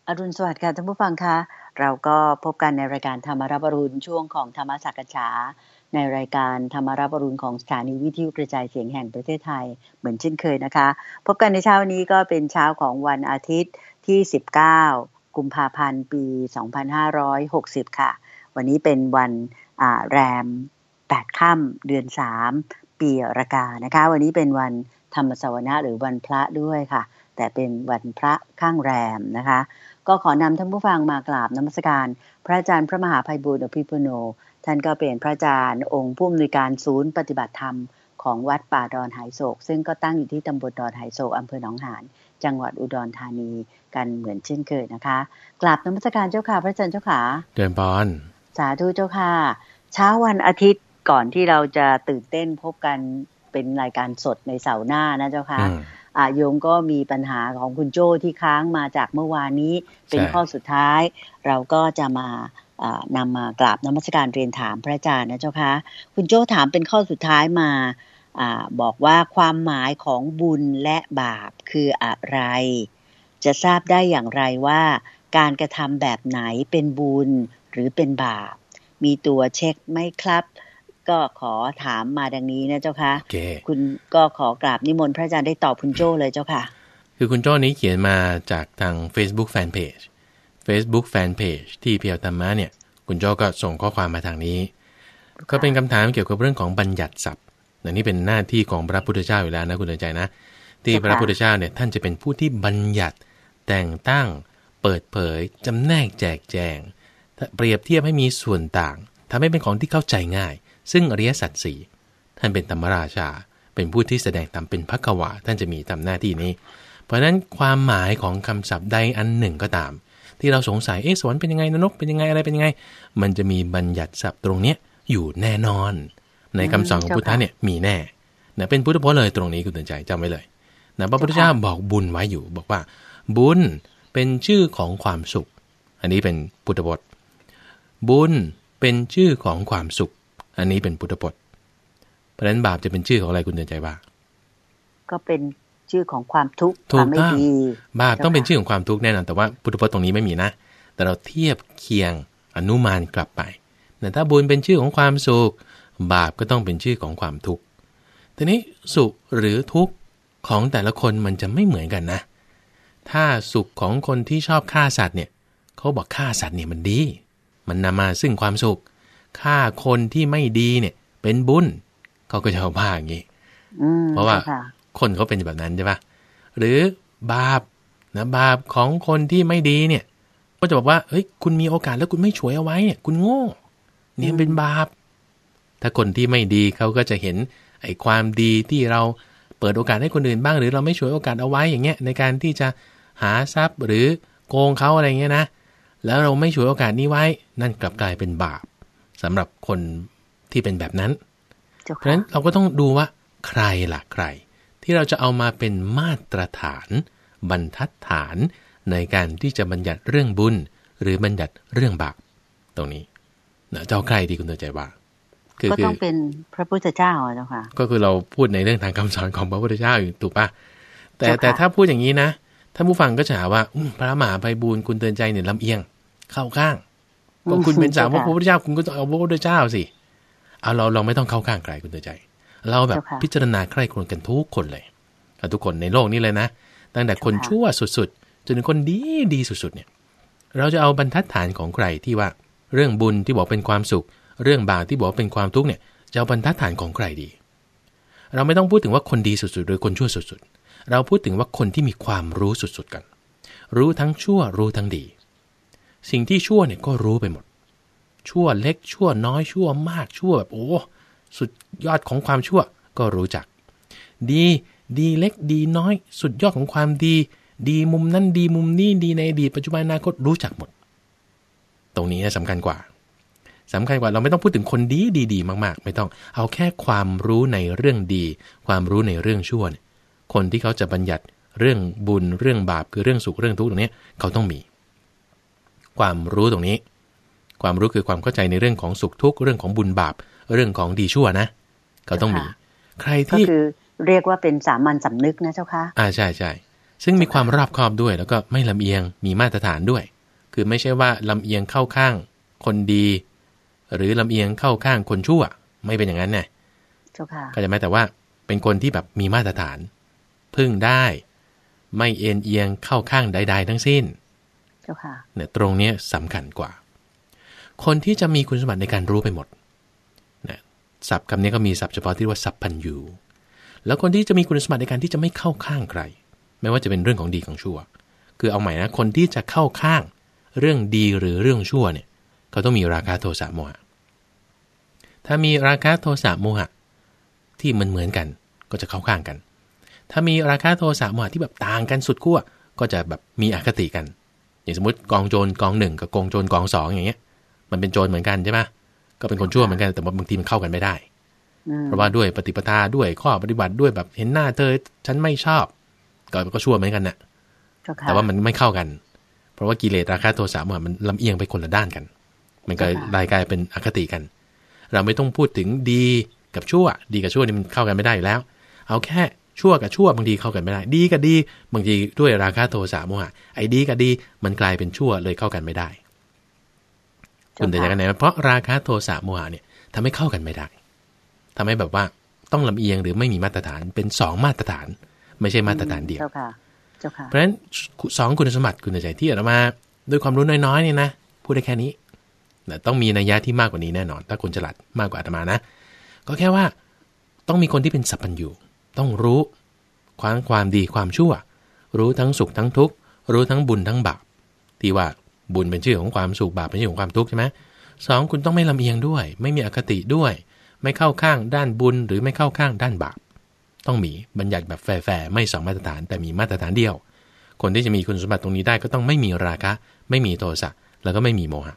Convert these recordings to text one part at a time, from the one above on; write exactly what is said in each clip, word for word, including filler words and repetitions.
อรุณสวัสดิ์ค่ะท่านผู้ฟังคะเราก็พบกันในรายการธรรมรับอรุณช่วงของธรรมสักฉาในรายการธรรมรับอรุณของสถานีวิทยุกระจายเสียงแห่งประเทศไทยเหมือนเช่นเคยนะคะพบกันในเช้านี้ก็เป็นเช้าของวันอาทิตย์ที่สิบเก้ากุมภาพันธ์ปีสองพันห้าร้อยหกสิบค่ะวันนี้เป็นวันอ่าแรมแปดค่ำเดือนสามปีรากานะคะวันนี้เป็นวันธรรมสวนะหรือวันพระด้วยค่ะแต่เป็นวันพระข้างแรมนะคะก็ขอนำท่านผู้ฟังมากราบนมัสการพระอาจารย์พระมหาไพบูลย์อภิปุโนท่านก็เป็นพระอาจารย์องค์ผู้อำนวยการศูนย์ปฏิบัติธรรมของวัดป่าดอนหายโศกซึ่งก็ตั้งอยู่ที่ตำบลดอนหายโศกอำเภอหนองหานจังหวัดอุดรธานีกันเหมือนเช่นเคยนะคะกราบนมัสการเจ้าค่ะพระอาจารย์เจ้าค่ะเดินบอลสาธุเจ้าค่ะเช้าวันอาทิตย์ก่อนที่เราจะตื่นเต้นพบกันเป็นรายการสดในเสาร์หน้านะเจ้าค่ะอาโยมก็มีปัญหาของคุณโจ้ที่ค้างมาจากเมื่อวานนี้เป็นข้อสุดท้ายเราก็จะมานำมากราบนมัสการเรียนถามพระอาจารย์นะเจ้าค่ะคุณโจ้ถามเป็นข้อสุดท้ายมาอาบอกว่าความหมายของบุญและบาปคืออะไรจะทราบได้อย่างไรว่าการกระทำแบบไหนเป็นบุญหรือเป็นบาปมีตัวเช็คไหมครับก็ขอถามมาดังนี้นะเจ้าค่ะ okay. คุณก็ขอกราบนิมนต์พระอาจารย์ได้ตอบคุณโจ้เลยเจ้าค่ะคือคุณโจ้นี้เขียนมาจากทาง Facebook Fanpage Facebook Fanpage ที่เพียวธรรมะเนี่ยคุณโจ้ก็ส่งข้อความมาทางนี้ก็เป็นคำถามเกี่ยวกับเรื่องของบัญญัติศัพท์นี่เป็นหน้าที่ของพระพุทธเจ้าอยู่แล้วนะคุณใจนะที่พระพุทธเจ้าเนี่ยท่านจะเป็นผู้ที่บัญญัติแต่งตั้งเปิดเผยจำแนกแจกแจงเปรียบเทียบให้มีส่วนต่างทำให้เป็นของที่เข้าใจง่ายซึ่งอริยสัจสี่ท่านเป็นธรรมราชาเป็นผู้ที่แสดงธรรมเป็นภักวาท่านจะมีทำหน้าที่นี้เพราะฉะนั้นความหมายของคำศัพท์ใดอันหนึ่งก็ตามที่เราสงสัยเอ๊ะสวรรค์เป็นยังไงนรกเป็นยังไงอะไรเป็นยังไงมันจะมีบัญญัติศัพท์ตรงเนี้ยอยู่แน่นอนในคำสอนของพุทธะเนี่ยมีแน่นะเป็นพุทธพจน์เลยตรงนี้คุณตื่นใจจำไว้เลยนะพระพุทธเจ้าบอกบุญไว้อยู่บอกว่าบุญเป็นชื่อของความสุขอันนี้เป็นพุทธพจน์บุญเป็นชื่อของความสุขอันนี้เป็นพุทธพจน์เพราะฉะนั้นบาปจะเป็นชื่อของอะไรคุณเตือนใจบ้างก็เป็นชื่อของความทุกข์ความไม่ดีบาปต้องเป็นชื่อของความทุกข์แน่นอนแต่ว่าพุทธพจน์ตรงนี้ไม่มีนะแต่เราเทียบเคียงอนุมานกลับไปแต่ถ้าบุญเป็นชื่อของความสุขบาปก็ต้องเป็นชื่อของความทุกข์ทีนี้สุขหรือทุกข์ของแต่ละคนมันจะไม่เหมือนกันนะถ้าสุขของคนที่ชอบฆ่าสัตว์เนี่ยเขาบอกฆ่าสัตว์เนี่ยมันดีมันนำมาซึ่งความสุขฆ่าคนที่ไม่ดีเนี่ยเป็นบุญเขาก็จะเอาว่าอย่างนี้เพราะว่าคนเขาเป็นแบบนั้นใช่ปะหรือบาปนะบาปของคนที่ไม่ดีเนี่ยก็จะบอกว่าเฮ้ยคุณมีโอกาสแล้วคุณไม่ฉวยเอาไว้เนี่ยคุณโง่เนี่ยเป็นบาปถ้าคนที่ไม่ดีเขาก็จะเห็นไอ้ความดีที่เราเปิดโอกาสให้คนอื่นบ้างหรือเราไม่ฉวยโอกาสเอาไว้อย่างเงี้ยในการที่จะหาทรัพย์หรือโกงเขาอะไรเงี้ยนะแล้วเราไม่ฉวยโอกาสนี้ไว้นั่นกลับกลายเป็นบาปสำหรับคนที่เป็นแบบนั้นเพราะฉะนั้นเราก็ต้องดูว่าใครล่ะใครที่เราจะเอามาเป็นมาตรฐานบรรทัดฐานในการที่จะบัญญัติเรื่องบุญหรือบัญญัติเรื่องบาปตรงนี้นะเจ้าใครที่คุณตัวใจว่าก็ต้องเป็นพระพุทธเจ้าเจ้าค่ะก็คือเราพูดในเรื่องทางคำสอนของพระพุทธเจ้าอยู่ถูกป่ะแต่แต่ถ้าพูดอย่างนี้นะท่านผู้ฟังก็จะหาว่าพระมหาไพบูลย์คุณเตือนใจเนี่ยลำเอียงเข้าข้างก็คุณเป็นสาวกพระพุทธเจ้าคุณก็ต้องเอาพระพุทธเจ้าสิเอาเราเราไม่ต้องเข้าข้างใครคุณเตือนใจเราแบบพิจารณาใคร่ครวญกันทุกคนเลยทุกคนในโลกนี้เลยนะตั้งแต่คนชั่วสุดๆจนถึงคนดีดีสุดๆเนี่ยเราจะเอาบรรทัดฐานของใครที่ว่าเรื่องบุญที่บอกเป็นความสุขเรื่องบาปที่บอกเป็นความทุกข์เนี่ยจะเอาบรรทัดฐานของใครดีเราไม่ต้องพูดถึงว่าคนดีสุดๆหรือคนชั่วสุดๆเราพูดถึงว่าคนที่มีความรู้สุดๆกันรู้ทั้งชั่วรู้ทั้งดีสิ่งที่ชั่วเนี่ยก็รู้ไปหมดชั่วเล็กชั่วน้อยชั่วมากชั่วแบบโอ้สุดยอดของความชั่วก็รู้จักดีดีเล็กดีน้อยสุดยอดของความดีดีมุมนั้นดีมุมนี้ดีในอดีตปัจจุบันอนาคตรู้จักหมดตรงนี้สำคัญกว่าสำคัญกว่าเราไม่ต้องพูดถึงคนดีดีดีมากๆไม่ต้องเอาแค่ความรู้ในเรื่องดีความรู้ในเรื่องชั่วเนี่ยคนที่เขาจะบัญญัติเรื่องบุญเรื่องบาปคือเรื่องสุขเรื่องทุกข์ตรงนี้เขาต้องมีความรู้ตรงนี้ความรู้คือความเข้าใจในเรื่องของสุขทุกข์เรื่องของบุญบาปเรื่องของดีชั่วนะเขาต้องมีใครที่ก็คือเรียกว่าเป็นสามัญสำนึกนะเจ้าค่ะอ่าใช่ใช่ซึ่งมีความรอบคอบด้วยแล้วก็ไม่ลำเอียงมีมาตรฐานด้วยคือไม่ใช่ว่าลำเอียงเข้าข้างคนดีหรือลำเอียงเข้าข้างคนชั่วไม่เป็นอย่างนั้นไงก็จะหมายแต่ว่าเป็นคนที่แบบมีมาตรฐานพึ่งได้ไม่เอ็นเอียงเข้าข้างใดๆทั้งสิ้นเนี่ยตรงนี้สำคัญกว่าคนที่จะมีคุณสมบัติในการรู้ไปหมดนะศัพท์คำนี้ก็มีศัพท์เฉพาะที่ว่าสัพพัญญูแล้วคนที่จะมีคุณสมบัติในการที่จะไม่เข้าข้างใครไม่ว่าจะเป็นเรื่องของดีของชั่วคือเอาใหม่นะคนที่จะเข้าข้างเรื่องดีหรือเรื่องชั่วเนี่ยเขาต้องมีราคะโทสะโมหะถ้ามีราคะโทสะโมหะที่มันเหมือนกันก็จะเข้าข้างกันถ้ามีราคะโทสะโมหะที่แบบต่างกันสุดขั้วก็จะแบบมีอคติกันอย่างสมมติกองโจรกองหนึ่งกับกองโจรกองสองอย่างเงี้ยมันเป็นโจรเหมือนกันใช่ไหมก็เป็นคนชั่วเหมือนกันแต่บางทีมันเข้ากันไม่ได้เพราะว่าด้วยปฏิปทาด้วยข้อปฏิบัติด้วยแบบเห็นหน้าเธอฉันไม่ชอบก็ก็ชั่วเหมือนกันนะแต่ว่ามันไม่เข้ากันเพราะว่ากิเลสราคะโทสะโมหะมันลำเอียงไปคนละด้านกันมันก็รายกลายเป็นอคติกันเราไม่ต้องพูดถึงดีกับชั่วดีกับชั่วนี่มันเข้ากันไม่ได้อยู่แล้วเอาแค่ชั่วกับชั่วบางทีเข้ากันไม่ได้ดีกับดีบางทีด้วยราคะโทสะโมหะไอ้ดีกับดีมันกลายเป็นชั่วเลยเข้ากันไม่ได้คุณแต่ยังไงเพราะราคะโทสะโมหะเนี่ยทำให้เข้ากันไม่ได้ทำให้แบบว่าต้องลำเอียงหรือไม่มีมาตรฐานเป็นสองมาตรฐานไม่ใช่มาตรฐานเดียวเพราะฉะนั้นสองคุณสมบัติคุณใจที่อาตมาด้วยความรู้น้อยๆเนี่ยนะพูดได้แค่นี้แต่ต้องมีนัยยะที่มากกว่านี้แน่นอนถ้าคนฉลาดมากกว่าอาตมานะก็แค่ว่าต้องมีคนที่เป็นสัพพัญญูต้องรู้ความความดีความชั่วรู้ทั้งสุขทั้งทุกข์รู้ทั้งบุญทั้งบาปที่ว่าบุญเป็นชื่อของความสุขบาปเป็นชื่อของความทุกข์ใช่ไหมสองคุณต้องไม่ลำเอียงด้วยไม่มีอคติด้วยไม่เข้าข้างด้านบุญหรือไม่เข้าข้างด้านบาปต้องมีบัญญัติแบบแฝงไม่สองมาตรฐานแต่มีมาตรฐานเดียวคนที่จะมีคุณสมบัติตรงนี้ได้ก็ต้องไม่มีราคะไม่มีโทสะแล้วก็ไม่มีโมหะ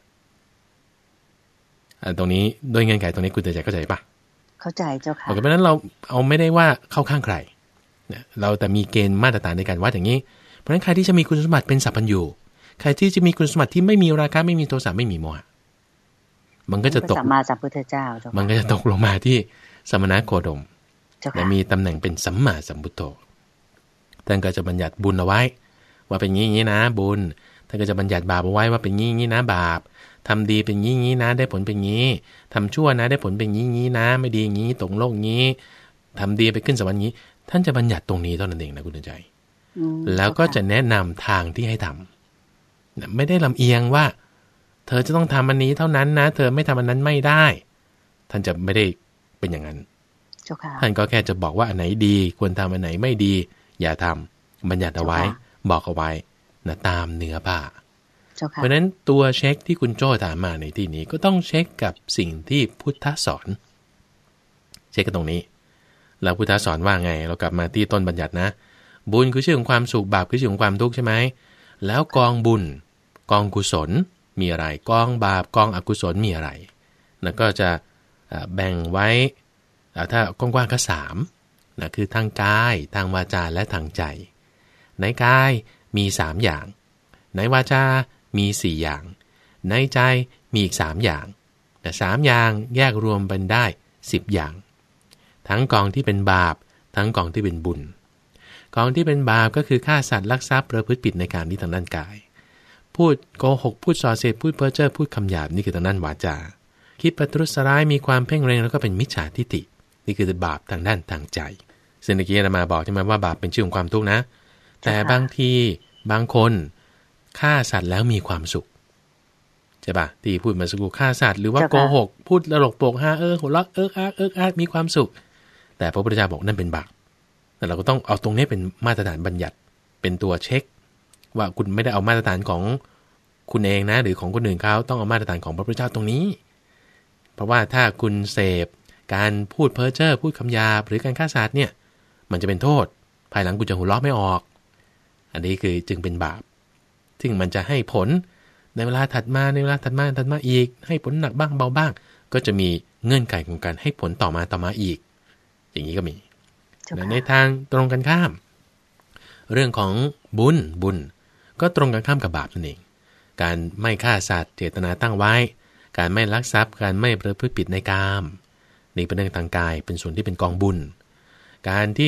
อันตรงนี้โดยเงื่อนไขตรงนี้คุณเตือนใจเข้าใจปะเข้าใจเจ้าค่ะเพราะฉะนั้นเราเอาไม่ได้ว่าเข้าข้างใครเนี่ยเราแต่มีเกณฑ์มาตรฐานในการวัดอย่างนี้เพราะฉะนั้นใครที่จะมีคุณสมบัติเป็นสัพพัญญูใครที่จะมีคุณสมบัติที่ไม่มีราคะไม่มีโทสะไม่มีโมหะมันก็จะตกสัมมาสัมพุทธเจ้ามันก็จะตกลงมาที่สมณโคดมและมีตำแหน่งเป็นสัมมาสัมพุทโธท่านก็จะบัญญัติบุญเอาไว้ว่าเป็นงี้งี้นะบุญท่านก็จะบัญญัติบาปเอาไว้ว่าเป็นงี้งี้นะบาปทำดีเป็นงี้งี้นะได้ผลเป็นงี้ทำชั่วนะได้ผลเป็นงี้งี้นะไม่ดีงี้ตกโลกงี้ทำดีไปขึ้นสวรรค์งี้ท่านจะบัญญัติตรงนี้เท่านั้นเองนะคุณใจแล้วก็จะแนะนำทางที่ให้ทำไม่ได้ลำเอียงว่าเธอจะต้องทำอันนี้เท่านั้นนะเธอไม่ทำอันนั้นไม่ได้ท่านจะไม่ได้เป็นอย่างนั้นท่านก็แค่จะบอกว่าอันไหนดีควรทำอันไหนไม่ดีอย่าทำบัญญัติเอาไว้บอกเอาไว้นะตามเนื้อผ้าเพราะฉะนั้นตัวเช็คที่คุณโจ้ถามมาในที่นี้ก็ต้องเช็คกับสิ่งที่พุทธสอนเช็คกันตรงนี้แล้วพุทธสอนว่าไงเรากลับมาที่ต้นบัญญัตินะบุญคือชื่อของความสุขบาปคือชื่อของความทุกข์ใช่ไหมแล้วกองบุญกองกุศลมีอะไรกองบาปกองอกุศลมีอะไรแล้วก็จะแบ่งไว้ถ้ากว้างๆก็สามนะคือทางกายทางวาจาและทางใจในกายมีสามอย่างในวาจามีสี่อย่างในใจมีอีกสามอย่างแต่สามอย่างแยกรวมเป็นได้สิบอย่างทั้งกองที่เป็นบาปทั้งกองที่เป็นบุญกองที่เป็นบาปก็คือฆ่าสัตว์ลักทรัพย์ประพฤติผิดในการนี้ทางด้านกายพูดโกหกพูดส่อเสียดพูดเพ้อเจ้อพูดคำหยาบนี่คือทางด้านวาจาคิดประทุษร้ายมีความเพ่งเร็งแล้วก็เป็นมิจฉาทิฏฐินี่คือบาปทางด้านทางใจซึ่งเมื่อกี้อาตมาบอกใช่ไหมว่าบาปเป็นชื่อของความทุกข์นะแต่บางทีบางคนฆ่าสัตว์แล้วมีความสุขใช่ป่ะที่พูดมาสักครู่ฆ่าสัตว์หรือว่าโกหกพูดตลกโปกฮาเออหัวเราะเอิกอาร์เอิกอาร์มีความสุขแต่พระพุทธเจ้าบอกนั่นเป็นบาปแต่เราก็ต้องเอาตรงนี้เป็นมาตรฐานบัญญัติเป็นตัวเช็คว่าคุณไม่ได้เอามาตรฐานของคุณเองนะหรือของคนอื่นเขาต้องเอามาตรฐานของพระพุทธเจ้าตรงนี้เพราะว่าถ้าคุณเสพการพูดเพ้อเจ้อพูดคำหยาบหรือการฆ่าสัตว์เนี่ยมันจะเป็นโทษภายหลังคุณจะหัวเราะไม่ออกอันนี้คือจึงเป็นบาปซึ่งมันจะให้ผลในเวลาถัดมาในเวลาถัดมาถัดมาอีกให้ผลหนักบ้างเบาบ้างก็จะมีเงื่อนไขของการให้ผลต่อมาต่อมาอีกอย่างนี้ก็มีในทางตรงกันข้ามเรื่องของบุญบุญก็ตรงกันข้ามกับบาปนั่นเองการไม่ฆ่าสัตว์เจตนาตั้งไว้การไม่ลักทรัพย์การไม่ประพฤติผิดในกามนี่เป็นเรื่องทางกายเป็นส่วนที่เป็นกองบุญการที่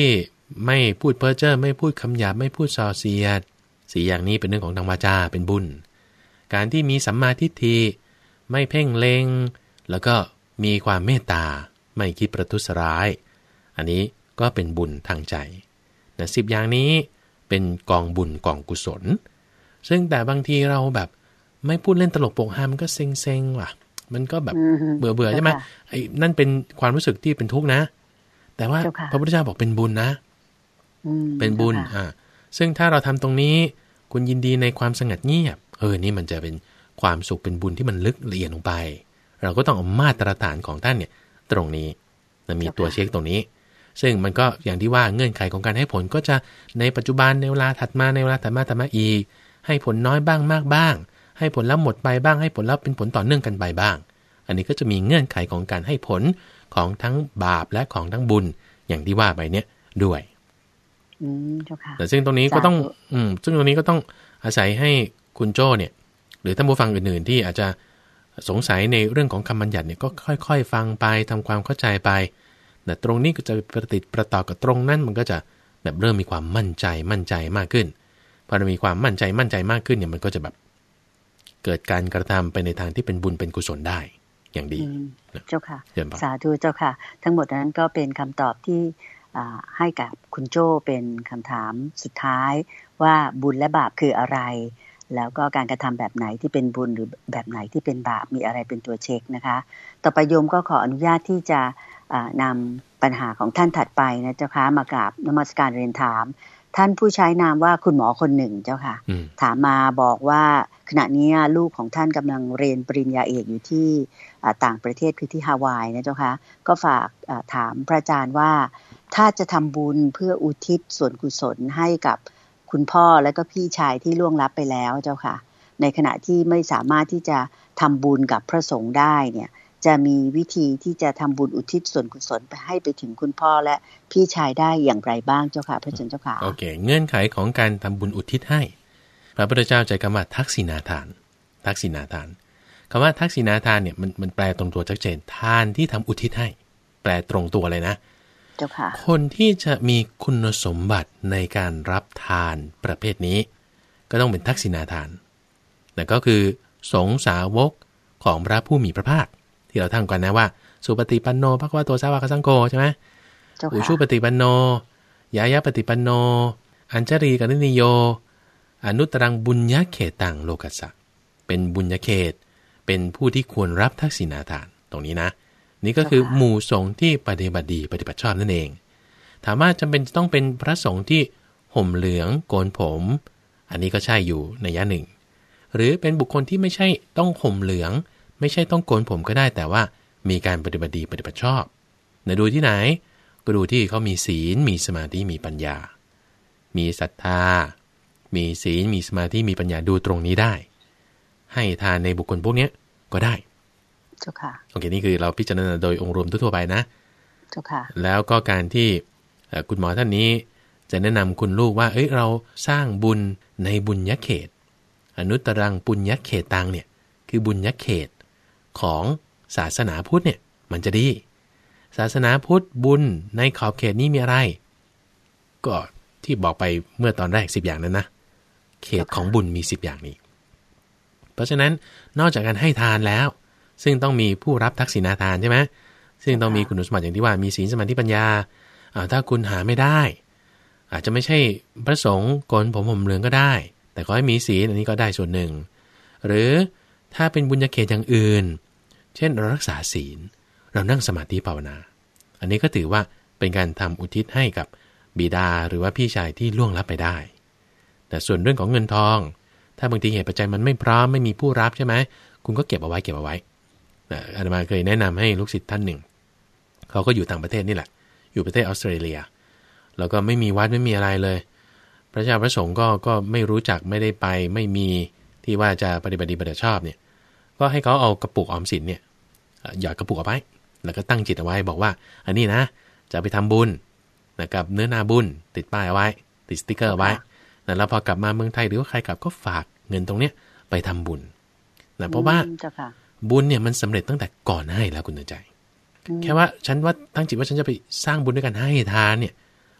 ไม่พูดเพ้อเจ้อไม่พูดคำหยาบไม่พูดส่อเสียดสี่อย่างนี้เป็นเรื่องของทางวาจาเป็นบุญการที่มีสัมมาทิฏฐิไม่เพ่งเล็งแล้วก็มีความเมตตาไม่คิดประทุษร้ายอันนี้ก็เป็นบุญทางใจนะสิบอย่างนี้เป็นกองบุญกองกุศลซึ่งแต่บางทีเราแบบไม่พูดเล่นตลกโปกฮามันก็เซ็งๆว่ะมันก็แบบเบื่อเบื่อใช่ไหมไอ้นั่นเป็นความรู้สึกที่เป็นทุกข์นะแต่ว่าพระพุทธเจ้าบอกเป็นบุญนะเป็นบุญอ่าซึ่งถ้าเราทำตรงนี้คุณยินดีในความสงัดเงียบเออนี่มันจะเป็นความสุขเป็นบุญที่มันลึกละเอียดลงไปเราก็ต้องเอามาตรฐานของท่านเนี่ยตรงนี้นะมีตัวเช็คตรงนี้ซึ่งมันก็อย่างที่ว่าเงื่อนไขของการให้ผลก็จะในปัจจุบันในเวลาถัดมาในเวลาถัดมาถัดมาอีกให้ผลน้อยบ้างมากบ้างให้ผลแล้วหมดไปบ้างให้ผลแล้วเป็นผลต่อเนื่องกันไปบ้างอันนี้ก็จะมีเงื่อนไขของการให้ผลของทั้งบาปและของทั้งบุญอย่างที่ว่าไปเนี่ยด้วยอืมเจ้าค่ะแต่ซึ่งตรงนี้ก็ต้องอืมซึ่งตรงนี้ก็ต้องอาศัยให้คุณโจ้เนี่ยหรือท่านผู้ฟังอื่นๆที่อาจจะสงสัยในเรื่องของคำบัญญัติเนี่ยก็ค่อยๆฟังไปทำความเข้าใจไปแต่ตรงนี้ก็จะประติดประต่อกับตรงนั้นมันก็จะแบบเริ่มมีความมั่นใจมั่นใจมากขึ้นพอเรามีความมั่นใจมั่นใจมากขึ้นเนี่ยมันก็จะแบบเกิดการกระทำไปในทางที่เป็นบุญเป็นกุศลได้อย่างดีเจ้าค่ะสาธุเจ้าค่ะทั้งหมดนั้นก็เป็นคำตอบที่ให้กับคุณโจ้เป็นคำถามสุดท้ายว่าบุญและบาปคืออะไรแล้วก็การกระทำแบบไหนที่เป็นบุญหรือแบบไหนที่เป็นบาปมีอะไรเป็นตัวเช็คนะคะต่อไปโยมก็ขออนุญาตที่จะนำปัญหาของท่านถัดไปนะเจ้าค่ะมากราบนมัสการเรียนถามท่านผู้ใช้นามว่าคุณหมอคนหนึ่งเจ้าค่ะถามมาบอกว่าขณะนี้ลูกของท่านกำลังเรียนปริญญาเอกอยู่ที่ต่างประเทศคือที่ฮาวายนะเจ้าค่ะก็ฝากถามพระอาจารย์ว่าถ้าจะทำบุญเพื่ออุทิศส่วนกุศลให้กับคุณพ่อและก็พี่ชายที่ล่วงลับไปแล้วเจ้าค่ะในขณะที่ไม่สามารถที่จะทำบุญกับพระสงฆ์ได้เนี่ยจะมีวิธีที่จะทำบุญอุทิศส่วนกุศลไปให้ไปถึงคุณพ่อและพี่ชายได้อย่างไรบ้างเจ้าค่ะพระอาจารย์เจ้าค่ะโอเคเงื่อนไขของการทำบุญอุทิศให้พระพุทธเจ้าใช้คำว่าทักษิณาทานทักษิณาทานคำว่าทักษิณาทานเนี่ยมันมันแปลตรงตัวชัดเจนทานที่ทำอุทิศให้แปลตรงตัวเลยนะเจ้าค่ะคนที่จะมีคุณสมบัติในการรับทานประเภทนี้ก็ต้องเป็นทักษิณาทานแต่ก็คือสงฆ์สาวกของพระผู้มีพระภาคที่เราท่องกันนะว่าสุปฏิปันโนภควโตสาวกสังโฆใช่ไหมอุชุปฏิปันโนยายะปฏิปันโนอัญชลีกนินิโยอนุตรังบุญญเขตังโลกัสสะเป็นบุญญเขตเป็นผู้ที่ควรรับทักษิณาทานตรงนี้นะนี่ก็คือหมู่สงฆ์ที่ปฏิบัติดีปฏิบัติชอบนั่นเองถามว่าจำเป็นจะต้องเป็นพระสงฆ์ที่ห่มเหลืองโกนผมอันนี้ก็ใช่อยู่ในยะหนึ่งหรือเป็นบุคคลที่ไม่ใช่ต้องห่มเหลืองไม่ใช่ต้องโกนผมก็ได้แต่ว่ามีการปฏิบัติดีปฏิบัติชอบไหนดูที่ไหนก็ดูที่เขามีศีลมีสมาธิมีปัญญามีศรัทธามีศีลมีสมาธิมีปัญญาดูตรงนี้ได้ให้ทานในบุคคลพวกนี้ก็ได้เจ้าค่ะโอเคนี่คือเราพิจารณาโดยองค์รวมทั่วไปนะเจ้าค่ะแล้วก็การที่คุณหมอท่านนี้จะแนะนำคุณลูกว่าเอ้ยเราสร้างบุญในบุญญเขตอนุตรังปุญญเขตังเนี่ยคือบุญญเขตของศาสนาพุทธเนี่ยมันจะดีศาสนาพุทธบุญในขอบเขตนี้มีอะไรก็ที่บอกไปเมื่อตอนแรกสิบอย่างนั้นนะเขตของบุญมีสิบอย่างนี้เพราะฉะนั้นนอกจากการให้ทานแล้วซึ่งต้องมีผู้รับทักษิณาทานใช่ไหมซึ่งต้องมีคุณสมบัติอย่างที่ว่ามีศีลสมาธิปัญญาถ้าคุณหาไม่ได้อาจจะไม่ใช่พระสงฆ์โกนผมห่มเหลืองก็ได้แต่ขอให้มีศีลอันนี้ก็ได้ส่วนหนึ่งหรือถ้าเป็นบุญญเขตอย่างอื่นเช่นเรารักษาศีลเรานั่งสมาธิภาวนาอันนี้ก็ถือว่าเป็นการทำอุทิศให้กับบิดาหรือว่าพี่ชายที่ล่วงลับไปได้แต่ส่วนเรื่องของเงินทองถ้าบางทีเหตุปัจจัยมันไม่พร้อมไม่มีผู้รับใช่ไหมคุณก็เก็บเอาไว้เก็บเอาไว้อาตมาเคยแนะนำให้ลูกศิษย์ท่านหนึ่งเขาก็อยู่ต่างประเทศนี่แหละอยู่ประเทศออสเตรเลียแล้วก็ไม่มีวัดไม่มีอะไรเลยพระเจ้าพระสงฆ์ก็ก็ไม่รู้จักไม่ได้ไปไม่มีที่ว่าจะปฏิบัติดีปฏิบัติชอบเนี่ยก็ให้เขาเอากระปุกออมสินเนี่ยหยอดกระปุกเอาไว้แล้วก็ตั้งจิตเอาไว้บอกว่าอันนี้นะจะไปทำบุญนะกับเนื้อนาบุญติดป้ายเอาไว้ติดสติ๊กเกอร์ไว้แล้วพอกลับมาเมืองไทยหรือว่าใครกลับก็ฝากเงินตรงเนี้ยไปทำบุญนะเพราะว่าบุญเนี่ยมันสำเร็จตั้งแต่ก่อนให้แล้วคุณเตือนใจแค่ว่าฉันว่าตั้งจิตว่าฉันจะไปสร้างบุญด้วยการให้ทานเนี่ย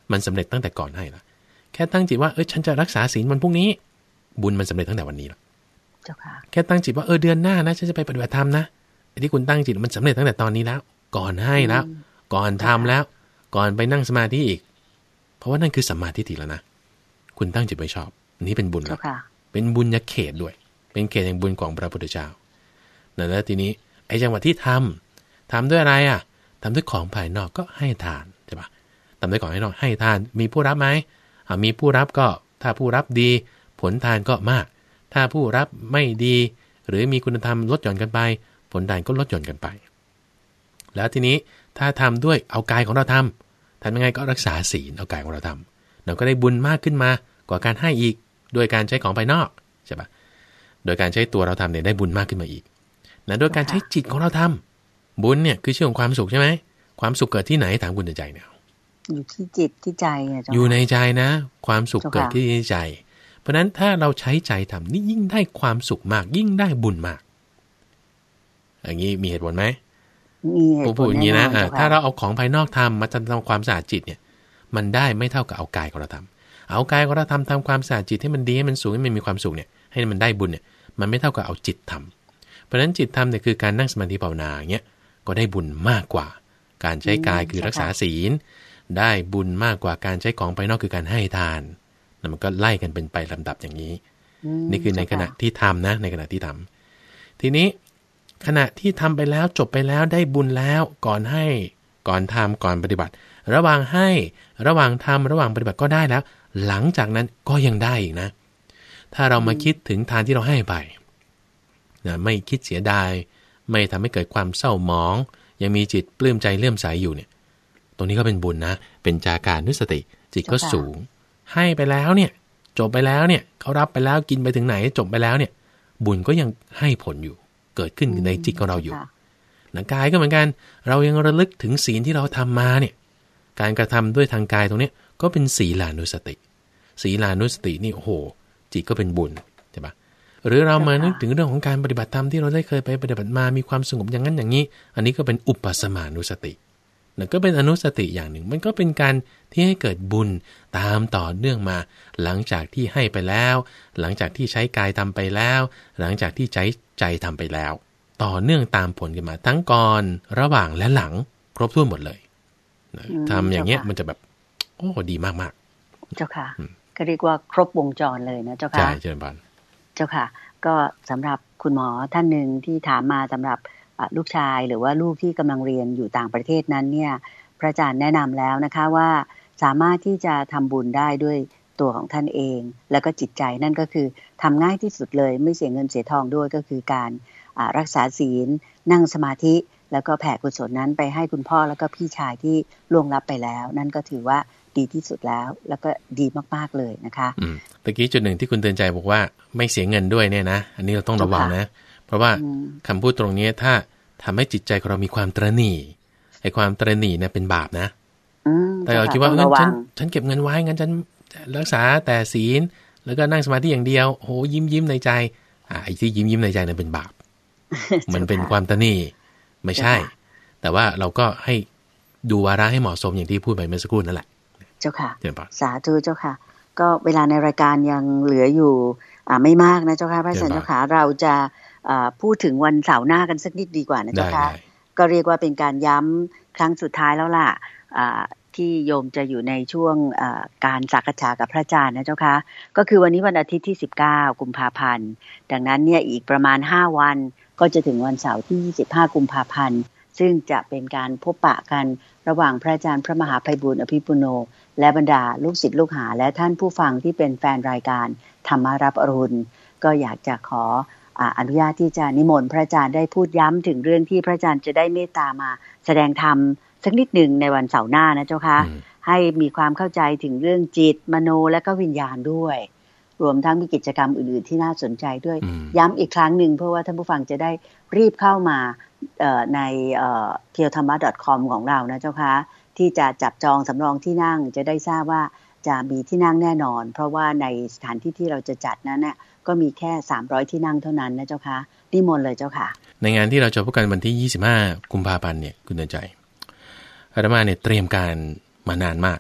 มันสำเร็จตั้งแต่ก่อนให้ละแค่ตั้งจิตว่าเออฉันจะรักษาศีลวันพรุ่งนี้บุญมันสำเร็จตั้งแต่วันนี้แล้วเจ้าค่ะแค่ตั้งจิตว่าเออเดือนหน้านะฉันจะไปปฏิบัติธรรมนะไอ้ที่คุณตั้งจิตมันสำเร็จตั้งแต่ตอนนี้แล้วก่อนให้แล้วก่อนทำแล้วก่อนไปนั่งสมาธิอีกเพราะว่านั่นคือสัมมาทิฏฐิแล้วนะคุณตั้งจิตไว้ชอบอันนี้เป็นบุญแล้วเป็นบุญญาเขตด้วยเป็นเขตแห่งบุญของพระพุทธเจ้านั่นแล้วทีนี้ไอ้จังหวะที่ทำทำด้วยอะไรอ่ะทำด้วยของภายนอกก็ให้ทานใช่ปะทำด้วยของภายนอกให้ทานมีผู้รับไหมอ่ามีผู้รับก็ถ้าผู้รับดีผลทานก็มากถ้าผู้รับไม่ดีหรือมีคุณธรรมลดหย่อนกันไปผลทานก็ลดหย่อนกันไปแล้วทีนี้ถ้าทำด้วยเอากายของเราทำทำยังไงก็รักษาศีลเอากายของเราทำเราก็ได้บุญมากขึ้นมากว่าการให้อีกโดยการใช้ของภายนอกใช่ปะโดยการใช้ตัวเราทำเนี่ยได้บุญมากขึ้นมาอีกนะโดยการใช้จิตของเราทำบุญเนี่ยคือชื่อของความสุขใช่ไหมความสุขเกิดที่ไหนถามคุณใจเนี่ยอยู่ที่จิตที่ใจอยู่ในใจนะความสุขเกิดที่ใจเพราะฉะนั้นถ้าเราใช้ใจทำนี่ยิ่งได้ความสุขมากยิ่งได้บุญมากอย่างนี้มีเหตุผลไหมมีเหตุผลอย่างนี้นะถ้าเราเอาของภายนอกทำมาทำความสะอาดจิตเนี่ยมันได้ไม่เท่ากับเอากายของเราทำเอากายของเราทำทำความสะอาดจิตให้มันดีให้มันสูงให้มันมีความสุขเนี่ยให้มันได้บุญเนี่ยมันไม่เท่ากับเอาจิตทำเพราะฉะนั้นจิตทำเนี่ยคือการนั่งสมาธิภาวนาอย่างเงี้ยก็ได้บุญมากกว่าการใช้กายคือรักษาศีลได้บุญมากกว่าการใช้ของภายนอกคือการให้ทานแล้วมันก็ไล่กันเป็นไปลำดับอย่างนี้นี่คือในขณะที่ทำนะในขณะที่ทำทีนี้ขณะที่ทำไปแล้วจบไปแล้วได้บุญแล้วก่อนให้ก่อนทำก่อนปฏิบัติระหว่างให้ระหว่างทำระหว่างปฏิบัติก็ได้แล้วหลังจากนั้นก็ยังได้อีกนะถ้าเรามาคิดถึงทานที่เราให้ไปนะไม่คิดเสียดายไม่ทำให้เกิดความเศร้าหมองยังมีจิตปลื้มใจเลื่อมใสอยู่เนี่ยตรงนี้ก็เป็นบุญนะเป็นจากานุสติจิตก็สูงให้ไปแล้วเนี่ยจบไปแล้วเนี่ยเขารับไปแล้วกินไปถึงไหนจบไปแล้วเนี่ยบุญก็ยังให้ผลอยู่เกิดขึ้นในจิตของเราอยู่หนังกายก็เหมือนกันเรายังระลึกถึงศีลที่เราทำมาเนี่ยการกระทำด้วยทางกายตรงนี้ก็เป็นศีลานุสติศีลานุสตินี่โอ้โหจิตก็เป็นบุญใช่ปะหรือเรามานึกถึงเรื่องของการปฏิบัติธรรมที่เราได้เคยไปปฏิบัติมามีความสงบอย่างนั้นอย่างนี้อันนี้ก็เป็นอุปสมานุสตินั่นก็เป็นอนุสติอย่างหนึ่งมันก็เป็นการที่ให้เกิดบุญตามต่อเนื่องมาหลังจากที่ให้ไปแล้วหลังจากที่ใช้กายทำไปแล้วหลังจากที่ใช้ใจทำไปแล้วต่อเนื่องตามผลกันมาทั้งก่อนระหว่างและหลังครบถ้วนหมดเลยทำอย่างเงี้ยมันจะแบบโอ้ดีมากๆเจ้าค่ะก็เรียกว่าครบวงจรเลยนะเจ้าค่ะใช่เจริญพรเจ้าค่ะก็สำหรับคุณหมอท่านหนึ่งที่ถามมาสำหรับลูกชายหรือว่าลูกที่กำลังเรียนอยู่ต่างประเทศนั้นเนี่ยพระอาจารย์แนะนำแล้วนะคะว่าสามารถที่จะทำบุญได้ด้วยตัวของท่านเองแล้วก็จิตใจนั่นก็คือทำง่ายที่สุดเลยไม่เสียเงินเสียทองด้วยก็คือการรักษาศีลนั่งสมาธิแล้วก็แผ่กุศลนั้นไปให้คุณพ่อแล้วก็พี่ชายที่ล่วงลับไปแล้วนั่นก็ถือว่าดีที่สุดแล้วแล้วก็ดีมากๆเลยนะคะอืมตะกี้จุดหนึ่งที่คุณเตือนใจบอกว่าไม่เสียเงินด้วยเนี่ยนะอันนี้เราต้องระวังนะเพราะว่าคำพูดตรงนี้ถ้าทำให้จิตใจของเรามีความตระหนี่ไอ้ความตระหนี่เนี่ยเป็นบาปนะแต่เราคิดว่างั้นฉันฉันเก็บเงินไว้งั้นฉันรักษาแต่ศีลแล้วก็นั่งสมาธิอย่างเดียวโหยิ้มยิ้มในใจอ่าไอ้ที่ยิ้มยิ้มในใจนั้นเป็นบาปมันเป็นความตระหนี่ไม่ใช่แต่ว่าเราก็ให้ดูวาระให้เหมาะสมอย่างที่พูดไปเมื่อสักครู่นั่นแหละเจ้าค่ะสาธุเจ้าค่ะก็เวลาในรายการยังเหลืออยู่อ่าไม่มากนะเจ้าค่ะพระอาจารย์เจ้าค่ะเราจะอ่าพูดถึงวันเสาร์หน้ากันสักนิดดีกว่านะเจ้าค่ะก็เรียกว่าเป็นการย้ำครั้งสุดท้ายแล้วล่ะอ่าที่โยมจะอยู่ในช่วงการสักษากับพระอาจารย์นะเจ้าค่ะก็คือวันนี้วันอาทิตย์ที่สิบเก้ากุมภาพันธ์ดังนั้นเนี่ยอีกประมาณห้าวันก็จะถึงวันเสาร์ที่ยี่สิบห้ากุมภาพันธ์ซึ่งจะเป็นการพบปะกันระหว่างพระอาจารย์พระมหาไพบูลย์อภิปุโนและบรรดาลูกศิษย์ลูกหาและท่านผู้ฟังที่เป็นแฟนรายการธรรมารับอรุณก็อยากจะขออนุญาตที่จะนิมนต์พระอาจารย์ได้พูดย้ำถึงเรื่องที่พระอาจารย์จะได้เมตตามาแสดงธรรมสักนิดหนึ่งในวันเสาร์หน้านะเจ้าค่ะให้มีความเข้าใจถึงเรื่องจิตมโนและก็วิญญาณด้วยรวมทั้งมีกิจกรรมอื่นๆที่น่าสนใจด้วยย้ำอีกครั้งหนึ่งเพื่อว่าท่านผู้ฟังจะได้รีบเข้ามาใน เพียวธรรมะ ดอท คอม ของเรานะเจ้าค่ะที่จะจับจองสำรองที่นั่งจะได้ทราบว่าจะมีที่นั่งแน่นอนเพราะว่าในสถานที่ที่เราจะจัดนั้นเนี่ยก็มีแค่สามร้อยที่นั่งเท่านั้นนะเจ้าค่ะนิมนต์เลยเจ้าค่ะในงานที่เราจะพบกันวันที่ยี่สิบห้ากุมภาพันธ์เนี่ยคุณเตือนใจอาตมาเนี่ยเตรียมการมานานมาก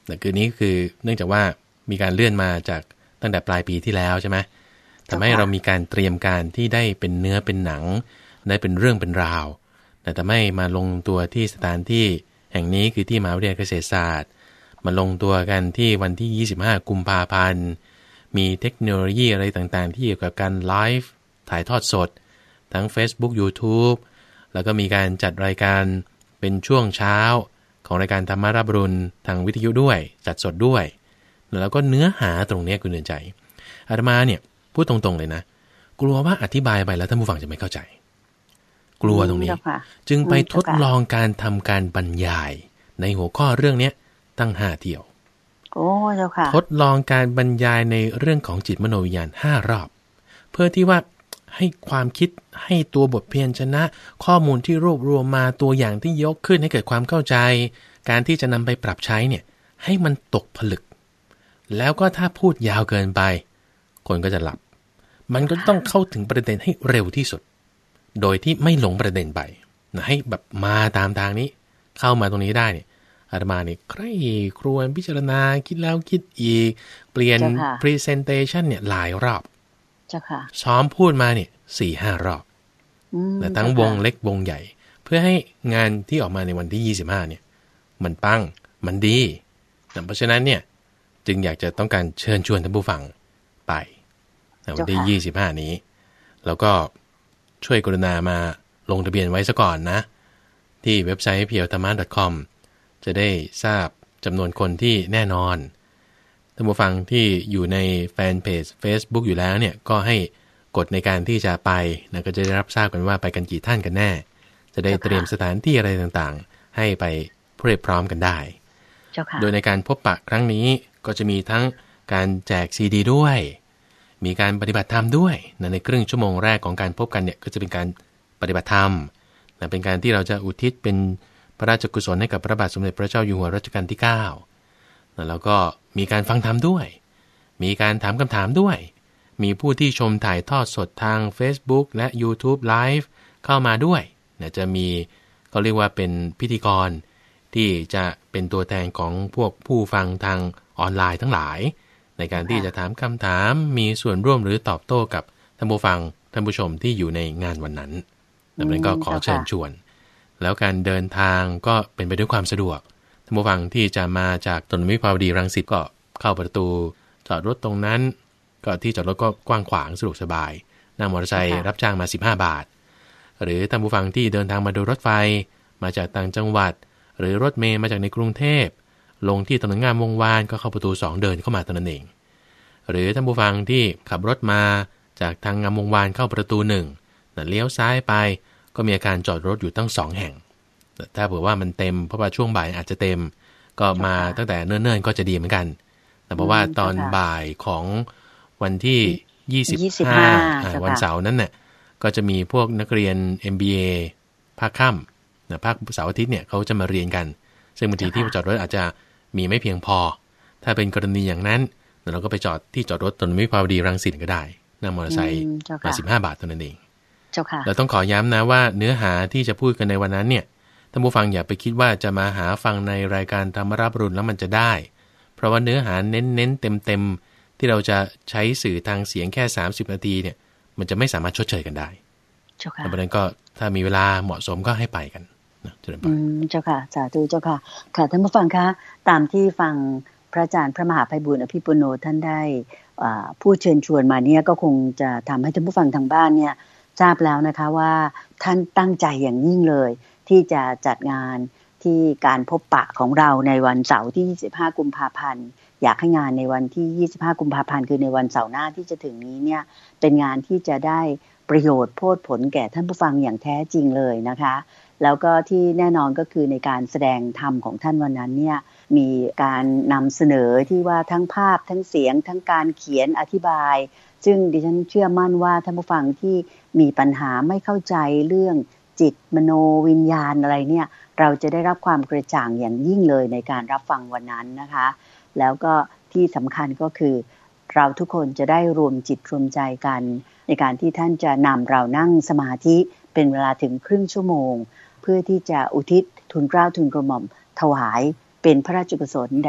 แต่คือนี้คือเนื่องจากว่ามีการเลื่อนมาจากตั้งแต่ปลายปีที่แล้วใช่ไหมทำให้เรามีการเตรียมการที่ได้เป็นเนื้อเป็นหนังได้เป็นเรื่องเป็นราวแต่ทำให้มาลงตัวที่สถานที่แห่งนี้คือที่มหาวิทยาลัยเกษตรศาสตร์มาลงตัวกันที่วันที่ยี่สิบห้ากุมภาพันธ์มีเทคโนโลยีอะไรต่างๆที่เกี่ยวกับการไลฟ์ถ่ายทอดสดทั้ง Facebook YouTube แล้วก็มีการจัดรายการเป็นช่วงเช้าของรายการธรรมรับรุณทางวิทยุด้วยจัดสดด้วยแล้วก็เนื้อหาตรงนี้คุณเดินใจอาตมาเนี่ยพูดตรงๆเลยนะกลัวว่าอธิบายไปแล้วท่านผู้ฟังจะไม่เข้าใจกลัวตรงนี้จึงไปทดลองการทำการบรรยายในหัวข้อเรื่องนี้ตั้งห้าเที่ยวโอ้เจ้าค่ะทดลองการบรรยายในเรื่องของจิตมโนวิญญาณห้ารอบเพื่อที่ว่าให้ความคิดให้ตัวบทเพียรชนะข้อมูลที่รวบรวมมาตัวอย่างที่ยกขึ้นให้เกิดความเข้าใจการที่จะนำไปปรับใช้เนี่ยให้มันตกผลึกแล้วก็ถ้าพูดยาวเกินไปคนก็จะหลับมันก็ต้องเข้าถึงประเด็นให้เร็วที่สุดโดยที่ไม่หลงประเด็นไปนะให้แบบมาตามทางนี้เข้ามาตรงนี้ได้เนี่ยอาตมาเนี่ยใคร่ครวญพิจารณาคิดแล้วคิดอีกเปลี่ยน presentation เนี่ยหลายรอบเจ้าค่ะซ้อมพูดมาเนี่ย สี่ห้ารอบแต่ทั้งวงเล็กวงใหญ่เพื่อให้งานที่ออกมาในวันที่ยี่สิบห้าเนี่ยมันปังมันดีเพราะฉะนั้นเนี่ยจึงอยากจะต้องการเชิญชวนท่านผู้ฟังไปในวันที่ยี่สิบห้านี้แล้วก็ช่วยกรุณามาลงทะเบียนไว้ซะก่อนนะที่เว็บไซต์ พี แอล ธรรมะ ดอท คอม จะได้ทราบจำนวนคนที่แน่นอนท่านผู้ฟังที่อยู่ในแฟนเพจ Facebook อยู่แล้วเนี่ยก็ให้กดในการที่จะไปนะก็จะได้รับทราบกันว่าไปกันกี่ท่านกันแน่จะได้เตรียมสถานที่อะไรต่างๆให้ไปเพียบพร้อมกันได้โดยในการพบปะครั้งนี้ก็จะมีทั้งการแจกซีดีด้วยมีการปฏิบัติธรรมด้วยนะในครึ่งชั่วโมงแรกของการพบกันเนี่ยก็จะเป็นการปฏิบัติธรรมนะเป็นการที่เราจะอุทิศเป็นพระราชกุศลให้กับพระบาทสมเด็จพระเจ้าอยู่หัวรัชกาลที่เก้านะแล้วก็มีการฟังธรรมด้วยมีการถามคำถามด้วยมีผู้ที่ชมถ่ายทอดสดทาง Facebook และ YouTube Live เข้ามาด้วยนะจะมีเขาเรียกว่าเป็นพิธีกรที่จะเป็นตัวแทนของพวกผู้ฟังทางออนไลน์ทั้งหลายในการที่จะถามคำถามมีส่วนร่วมหรือตอบโต้กับท่านผู้ฟังท่านผู้ชมที่อยู่ในงานวันนั้นดังนั้นก็ขอเชิญชวนแล้วการเดินทางก็เป็นไปด้วยความสะดวกท่านผู้ฟังที่จะมาจากถนนวิภาวดีรังสิตก็เข้าประตูจอดรถตรงนั้นก็ที่จอดรถก็กว้างขวางสะดวกสบายนั่งมอเตอร์ไซค์รับจ้างมาสิบห้าบาทหรือท่านผู้ฟังที่เดินทางมาโดยรถไฟมาจากต่างจังหวัดหรือรถเมล์มาจากในกรุงเทพลงที่ถนนงามวงวานก็เข้าประตูสองเดินเข้ามาเท่านั้นเองหรือท่านผู้ฟังที่ขับรถมาจากทางงามวงวานเข้าประตูหนึ่งเลี้ยวซ้ายไปก็มีอาการจอดรถอยู่ตั้งสองแห่งถ้าเผื่อว่ามันเต็มเพราะว่าช่วงบ่ายอาจจะเต็มก็มาตั้งแต่เนิ่นๆก็จะดีเหมือนกันแต่เพราะว่าตอนบ่ายของวันที่ยี่สิบห้าวันเสาร์นั้นเนี่ยก็จะมีพวกนักเรียน เอ็ม บี เอ ภาคค่ำนะภาคเสาร์อาทิตย์เนี่ยเขาจะมาเรียนกันซึ่งบางทีที่จอดรถอาจจะมีไม่เพียงพอถ้าเป็นกรณีอย่างนั้นเราก็ไปจอดที่จอดรถถนนวิภาวดีรังสิตก็ได้นั่งมอเตอร์ไซค์มาสิบห้าบาทเท่านั้นเองเราต้องขอย้ำนะว่าเนื้อหาที่จะพูดกันในวันนั้นเนี่ยท่านผู้ฟังอย่าไปคิดว่าจะมาหาฟังในรายการธรรมรับรุณแล้วมันจะได้เพราะว่าเนื้อหาเน้นๆเต็มๆที่เราจะใช้สื่อทางเสียงแค่สามสิบนาทีเนี่ยมันจะไม่สามารถชดเชยกันได้เพราะฉะนั้นก็ถ้ามีเวลาเหมาะสมก็ให้ไปกันนะเจริญพรเจ้าค่ะสาธุเจ้าค่ะค่ะท่านผู้ฟังคะตามที่ฟังพระอาจารย์พระมหาไพบูลย์อภิปุโนท่านได้พูดเชิญชวนมาเนี่ยก็คงจะทำให้ท่านผู้ฟังทางบ้านเนี่ยทราบแล้วนะคะว่าท่านตั้งใจอย่างยิ่งเลยที่จะจัดงานที่การพบปะของเราในวันเสาร์ที่ยี่สิบห้ากุมภาพันธ์อยากให้งานในวันที่ยี่สิบห้ากุมภาพันธ์คือในวันเสาร์หน้าที่จะถึงนี้เนี่ยเป็นงานที่จะได้ประโยชน์โพดผลแก่ท่านผู้ฟังอย่างแท้จริงเลยนะคะแล้วก็ที่แน่นอนก็คือในการแสดงธรรมของท่านวันนั้นเนี่ยมีการนำเสนอที่ว่าทั้งภาพทั้งเสียงทั้งการเขียนอธิบายซึ่งดิฉันเชื่อมั่นว่าท่านผู้ฟังที่มีปัญหาไม่เข้าใจเรื่องจิตมโนวิญญาณอะไรเนี่ยเราจะได้รับความกระจ่างอย่างยิ่งเลยในการรับฟังวันนั้นนะคะแล้วก็ที่สำคัญก็คือเราทุกคนจะได้รวมจิตรวมใจกันในการที่ท่านจะนำเรานั่งสมาธิเป็นเวลาถึงครึ่งชั่วโมงเพื่อที่จะอุทิศทุนเกล้าทุนกระหม่อมถวายเป็นพระราชกุศลแด่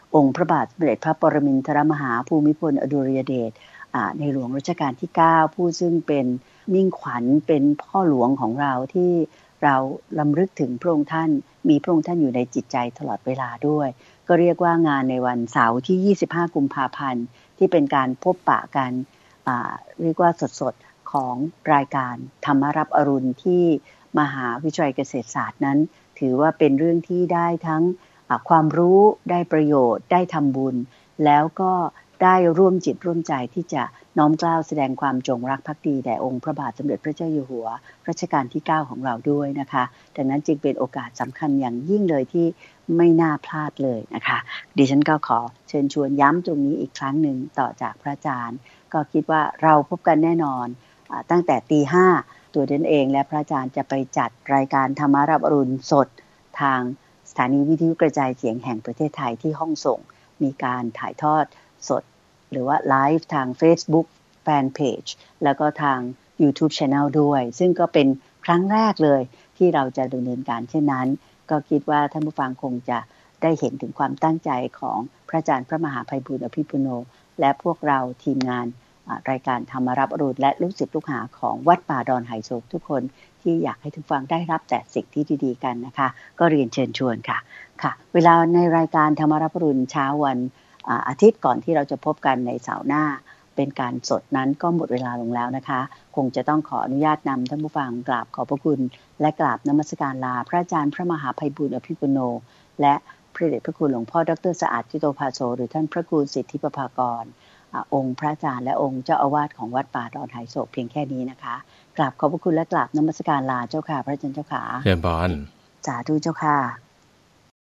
องค์พระบาทสมเด็จพระปรมินทรมหาภูมิพลอดุลยเดชในหลวงรัชกาลที่เก้าผู้ซึ่งเป็นมิ่งขวัญเป็นพ่อหลวงของเราที่เรารำลึกถึงพระองค์ท่านมีพระองค์ท่านอยู่ในจิตใจตลอดเวลาด้วยก็เรียกว่างานในวันเสาร์ที่ยี่สิบห้ากุมภาพันธ์ที่เป็นการพบปะกันเรียกว่าสดๆของรายการธรรมรับอรุณที่มหาวิทยาลัยเกษตรศาสตร์นั้นถือว่าเป็นเรื่องที่ได้ทั้งความรู้ได้ประโยชน์ได้ทำบุญแล้วก็ได้ร่วมจิตร่วมใจที่จะน้อมเกล้าแสดงความจงรักภักดีแด่องค์พระบาทสมเด็จพระเจ้าอยู่หัวรัชกาลที่เก้าของเราด้วยนะคะดังนั้นจึงเป็นโอกาสสำคัญอย่างยิ่งเลยที่ไม่น่าพลาดเลยนะคะดิฉันก็ขอเชิญชวนย้ำตรงนี้อีกครั้งหนึ่งต่อจากพระอาจารย์ก็คิดว่าเราพบกันแน่นอนตั้งแต่ตีห้าตัวดิฉันเองและพระอาจารย์จะไปจัดรายการธรรมรับอรุณสดทางสถานีวิทยุกระจายเสียงแห่งประเทศไทยที่ห้องส่งมีการถ่ายทอดสดหรือว่าไลฟ์ทาง Facebook Fanpage แล้วก็ทาง YouTube Channel ด้วยซึ่งก็เป็นครั้งแรกเลยที่เราจะดำเนินการเช่นนั้นก็คิดว่าท่านผู้ฟังคงจะได้เห็นถึงความตั้งใจของพระอาจารย์พระมหาไพบูลย์อภิปุโนและพวกเราทีมงานรายการธรรมรับอรุณและลูกศิษย์ลูกหาของวัดป่าดอนไหโศกทุกคนที่อยากให้ทุกฟังได้รับแต่สิ่งที่ดีๆกันนะคะก็เรียนเชิญชวนค่ะค่ะเวลาในรายการธรรมรับอรุณเช้าวันอาทิตย์ก่อนที่เราจะพบกันในเสาร์หน้าเป็นการสดนั้นก็หมดเวลาลงแล้วนะคะคงจะต้องขออนุญาตนำท่านผู้ฟังกราบขอบพระคุณและกราบนมัสการลาพระอาจารย์พระมหาไพบูลย์อภิปุโนและพระเดชพระคุณหลวงพ่อดร.สะอาดจิโตภาโสหรือท่านพระครูสิทธิประภากรองค์พระอาจารย์และองค์เจ้าอาวาสของวัดป่าดอนไหโศกเพียงแค่นี้นะคะกราบขอบพระคุณและกราบนมัสการลาเจ้าค่ะพระอาจารย์เจ้าค่ะเชิญพรสาธุเจ้าค่ะ